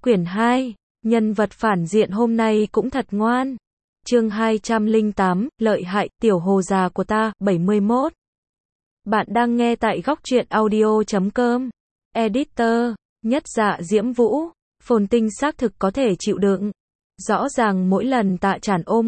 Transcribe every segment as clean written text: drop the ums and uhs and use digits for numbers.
Quyển 2, nhân vật phản diện hôm nay cũng thật ngoan. Chương 208, lợi hại, tiểu hồ già của ta, 71. Bạn đang nghe tại góc truyện audio.com. Editor, Nhất Dạ Diễm Vũ, Phồn Tinh xác thực có thể chịu đựng. Rõ ràng mỗi lần Tạ Chản ôm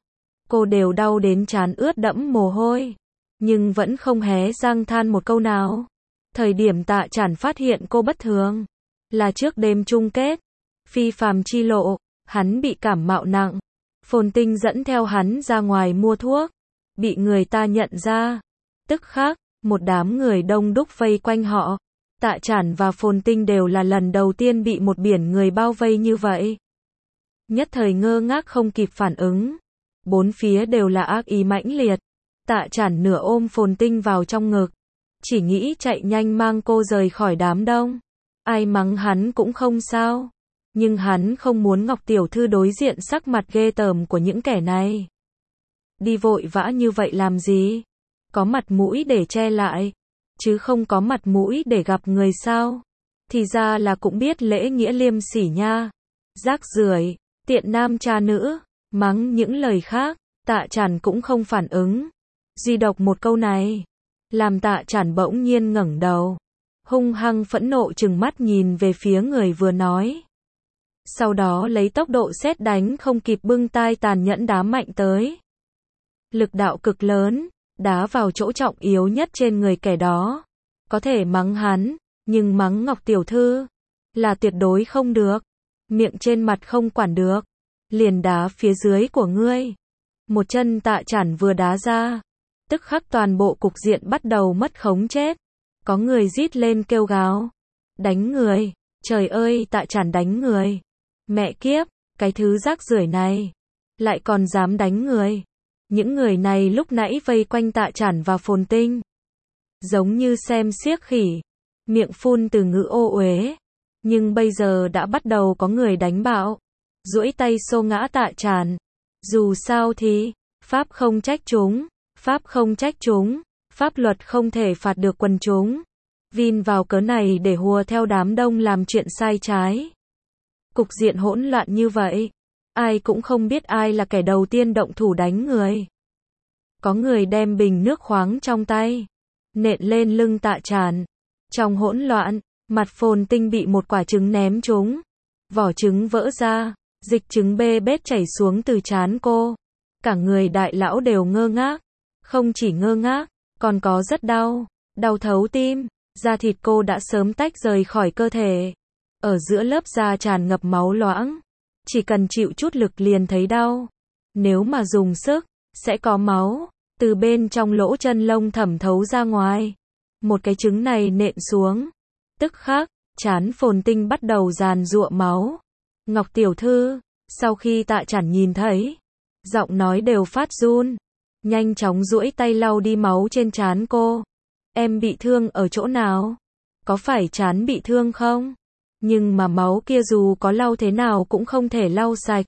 cô đều đau đến trán ướt đẫm mồ hôi. Nhưng vẫn không hé răng than một câu nào. Thời điểm Tạ Chản phát hiện cô bất thường, là trước đêm chung kết Phi phàm chi lộ, hắn bị cảm mạo nặng. Phồn Tinh dẫn theo hắn ra ngoài mua thuốc, bị người ta nhận ra. Tức khắc, một đám người đông đúc vây quanh họ. Tạ Chản và Phồn Tinh đều là lần đầu tiên bị một biển người bao vây như vậy. Nhất thời ngơ ngác không kịp phản ứng. Bốn phía đều là ác ý mãnh liệt. Tạ Chản nửa ôm Phồn Tinh vào trong ngực, chỉ nghĩ chạy nhanh mang cô rời khỏi đám đông. Ai mắng hắn cũng không sao, nhưng hắn không muốn Ngọc tiểu thư đối diện sắc mặt ghê tởm của những kẻ này. Đi vội vã như vậy làm gì? Có mặt mũi để che lại, chứ không có mặt mũi để gặp người sao? Thì ra là cũng biết lễ nghĩa liêm sỉ nha. Rác rưởi, tiện nam cha nữ, mắng những lời khác. Tạ Chản cũng không phản ứng. Duy độc một câu này làm Tạ Chản bỗng nhiên ngẩng đầu, hung hăng phẫn nộ trừng mắt nhìn về phía người vừa nói. Sau đó lấy tốc độ sét đánh không kịp bưng tai tàn nhẫn đá mạnh tới. Lực đạo cực lớn, đá vào chỗ trọng yếu nhất trên người kẻ đó. Có thể mắng hắn, nhưng mắng Ngọc tiểu thư là tuyệt đối không được. Miệng trên mặt không quản được, liền đá phía dưới của ngươi. Một chân Tạ Chản vừa đá ra, tức khắc toàn bộ cục diện bắt đầu mất khống chế. Có người rít lên kêu gào. Đánh người, trời ơi Tạ Chản đánh người. Mẹ kiếp, cái thứ rác rưởi này, lại còn dám đánh người. Những người này lúc nãy vây quanh Tạ Chản và Phồn Tinh, giống như xem xiếc khỉ, miệng phun từ ngữ ô uế. Nhưng bây giờ đã bắt đầu có người đánh bạo, duỗi tay xô ngã Tạ Chản. Dù sao thì, Pháp không trách chúng, Pháp không trách chúng, pháp luật không thể phạt được quần chúng. Vin vào cớ này để hùa theo đám đông làm chuyện sai trái. Cục diện hỗn loạn như vậy, ai cũng không biết ai là kẻ đầu tiên động thủ đánh người. Có người đem bình nước khoáng trong tay, nện lên lưng Tạ Chản. Trong hỗn loạn, mặt Phồn Tinh bị một quả trứng ném trúng. Vỏ trứng vỡ ra, dịch trứng bê bết chảy xuống từ trán cô. Cả người đại lão đều ngơ ngác. Không chỉ ngơ ngác, còn có rất đau, đau thấu tim. Da thịt cô đã sớm tách rời khỏi cơ thể. Ở giữa lớp da tràn ngập máu loãng. Chỉ cần chịu chút lực liền thấy đau. Nếu mà dùng sức, sẽ có máu từ bên trong lỗ chân lông thẩm thấu ra ngoài. Một cái trứng này nện xuống, tức khắc, trán Phồn Tinh bắt đầu giàn giụa máu. Ngọc tiểu thư, sau khi Tạ Chản nhìn thấy, giọng nói đều phát run, nhanh chóng duỗi tay lau đi máu trên trán cô. Em bị thương ở chỗ nào? Có phải trán bị thương không? Nhưng mà máu kia dù có lau thế nào cũng không thể lau sạch.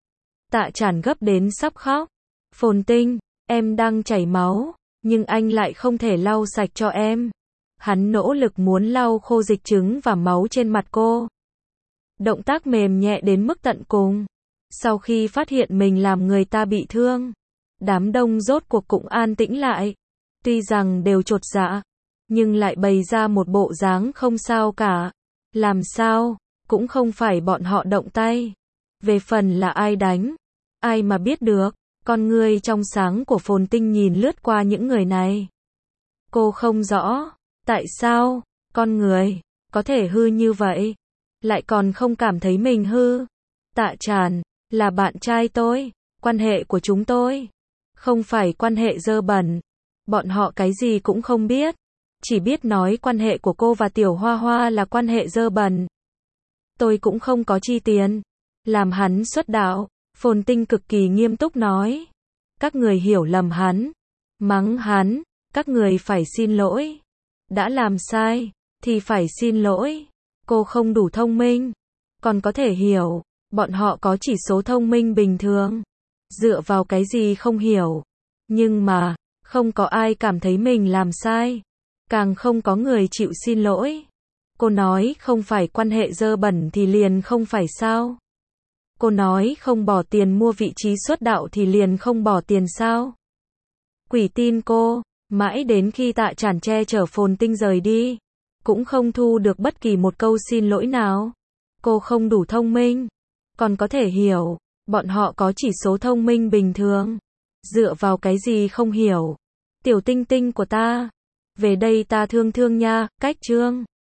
Tạ Chản gấp đến sắp khóc. Phồn Tinh, em đang chảy máu, nhưng anh lại không thể lau sạch cho em. Hắn nỗ lực muốn lau khô dịch trứng và máu trên mặt cô. Động tác mềm nhẹ đến mức tận cùng. Sau khi phát hiện mình làm người ta bị thương, đám đông rốt cuộc cũng an tĩnh lại. Tuy rằng đều chột dạ, nhưng lại bày ra một bộ dáng không sao cả. Làm sao, cũng không phải bọn họ động tay. Về phần là ai đánh, ai mà biết được. Con ngươi trong sáng của Phồn Tinh nhìn lướt qua những người này. Cô không rõ, tại sao, con người, có thể hư như vậy, lại còn không cảm thấy mình hư. Tạ Chản, là bạn trai tôi, quan hệ của chúng tôi, không phải quan hệ dơ bẩn. Bọn họ cái gì cũng không biết, chỉ biết nói quan hệ của cô và Tiểu Hoa Hoa là quan hệ dơ bẩn. Tôi cũng không có chi tiền làm hắn xuất đạo. Phồn Tinh cực kỳ nghiêm túc nói. Các người hiểu lầm hắn, mắng hắn, các người phải xin lỗi. Đã làm sai, thì phải xin lỗi. Cô không đủ thông minh, còn có thể hiểu, bọn họ có chỉ số thông minh bình thường. Dựa vào cái gì không hiểu. Nhưng mà, không có ai cảm thấy mình làm sai. Càng không có người chịu xin lỗi. Cô nói không phải quan hệ dơ bẩn thì liền không phải sao? Cô nói không bỏ tiền mua vị trí xuất đạo thì liền không bỏ tiền sao? Quỷ tin cô, mãi đến khi Tạ Chản che chở Phồn Tinh rời đi, cũng không thu được bất kỳ một câu xin lỗi nào. Cô không đủ thông minh, còn có thể hiểu, bọn họ có chỉ số thông minh bình thường. Dựa vào cái gì không hiểu? Tiểu Tinh Tinh của ta, về đây ta thương thương nha, cách chương.